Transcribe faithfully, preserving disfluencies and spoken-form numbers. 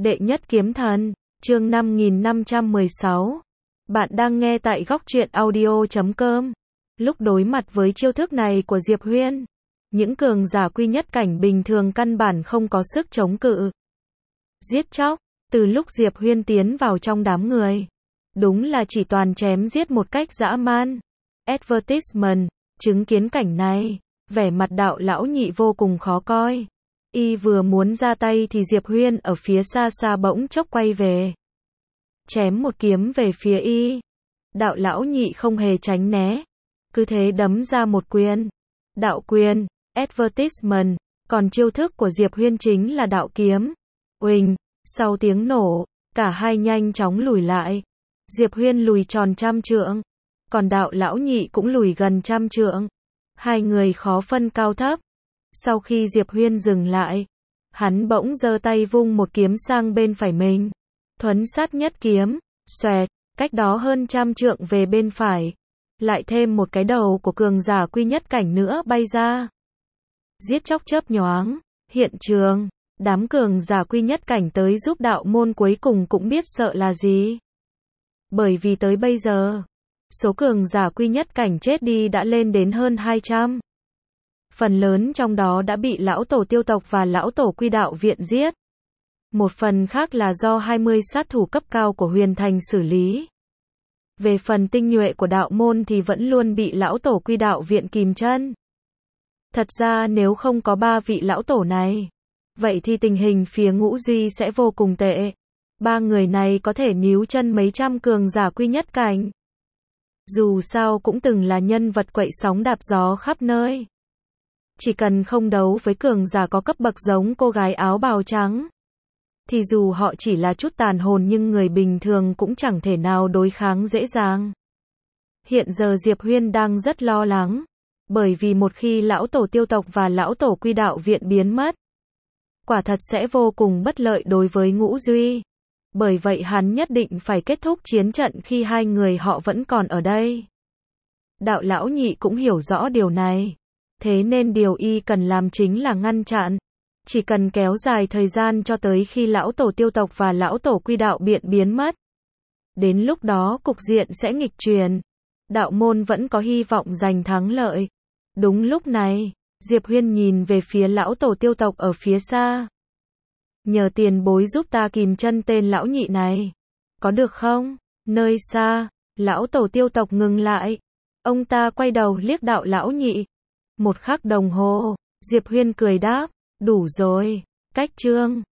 Đệ nhất kiếm thần, chương năm nghìn năm trăm mười sáu. Bạn đang nghe tại góc truyện audio chấm com. Lúc đối mặt với chiêu thức này của Diệp Huyên, những cường giả quy nhất cảnh bình thường căn bản không có sức chống cự. Giết chóc, từ lúc Diệp Huyên tiến vào trong đám người, đúng là chỉ toàn chém giết một cách dã man. Advertisement, chứng kiến cảnh này, vẻ mặt đạo lão nhị vô cùng khó coi. Y vừa muốn ra tay thì Diệp Huyên ở phía xa xa bỗng chốc quay về, chém một kiếm về phía Y. Đạo lão nhị không hề tránh né, cứ thế đấm ra một quyền. Đạo quyền, advertisement, còn chiêu thức của Diệp Huyên chính là đạo kiếm. Uỳnh, sau tiếng nổ, cả hai nhanh chóng lùi lại. Diệp Huyên lùi tròn trăm trượng, còn đạo lão nhị cũng lùi gần trăm trượng. Hai người khó phân cao thấp. Sau khi Diệp Huyên dừng lại, hắn bỗng giơ tay vung một kiếm sang bên phải mình. Thuấn sát nhất kiếm, xoẹt, cách đó hơn trăm trượng về bên phải. Lại thêm một cái đầu của cường giả quy nhất cảnh nữa bay ra. Giết chóc chớp nhoáng, hiện trường, đám cường giả quy nhất cảnh tới giúp đạo môn cuối cùng cũng biết sợ là gì. Bởi vì tới bây giờ, số cường giả quy nhất cảnh chết đi đã lên đến hơn hai trăm. Phần lớn trong đó đã bị lão tổ tiêu tộc và lão tổ quy đạo viện giết. Một phần khác là do hai mươi sát thủ cấp cao của Huyền Thành xử lý. Về phần tinh nhuệ của đạo môn thì vẫn luôn bị lão tổ quy đạo viện kìm chân. Thật ra nếu không có ba vị lão tổ này, vậy thì tình hình phía Ngũ Duy sẽ vô cùng tệ. Ba người này có thể níu chân mấy trăm cường giả quy nhất cảnh. Dù sao cũng từng là nhân vật quậy sóng đạp gió khắp nơi. Chỉ cần không đấu với cường giả có cấp bậc giống cô gái áo bào trắng, thì dù họ chỉ là chút tàn hồn nhưng người bình thường cũng chẳng thể nào đối kháng dễ dàng. Hiện giờ Diệp Huyên đang rất lo lắng, bởi vì một khi lão tổ tiêu tộc và lão tổ quy đạo viện biến mất, quả thật sẽ vô cùng bất lợi đối với Ngũ Duy. Bởi vậy hắn nhất định phải kết thúc chiến trận khi hai người họ vẫn còn ở đây. Đạo lão nhị cũng hiểu rõ điều này. Thế nên điều Y cần làm chính là ngăn chặn. Chỉ cần kéo dài thời gian cho tới khi lão tổ tiêu tộc và lão tổ quy đạo biện biến mất. Đến lúc đó cục diện sẽ nghịch chuyển. Đạo môn vẫn có hy vọng giành thắng lợi. Đúng lúc này, Diệp Huyên nhìn về phía lão tổ tiêu tộc ở phía xa. Nhờ tiền bối giúp ta kìm chân tên lão nhị này. Có được không? Nơi xa, lão tổ tiêu tộc ngừng lại. Ông ta quay đầu liếc đạo lão nhị. Một khắc đồng hồ, Diệp Huyên cười đáp, đủ rồi, cách chương.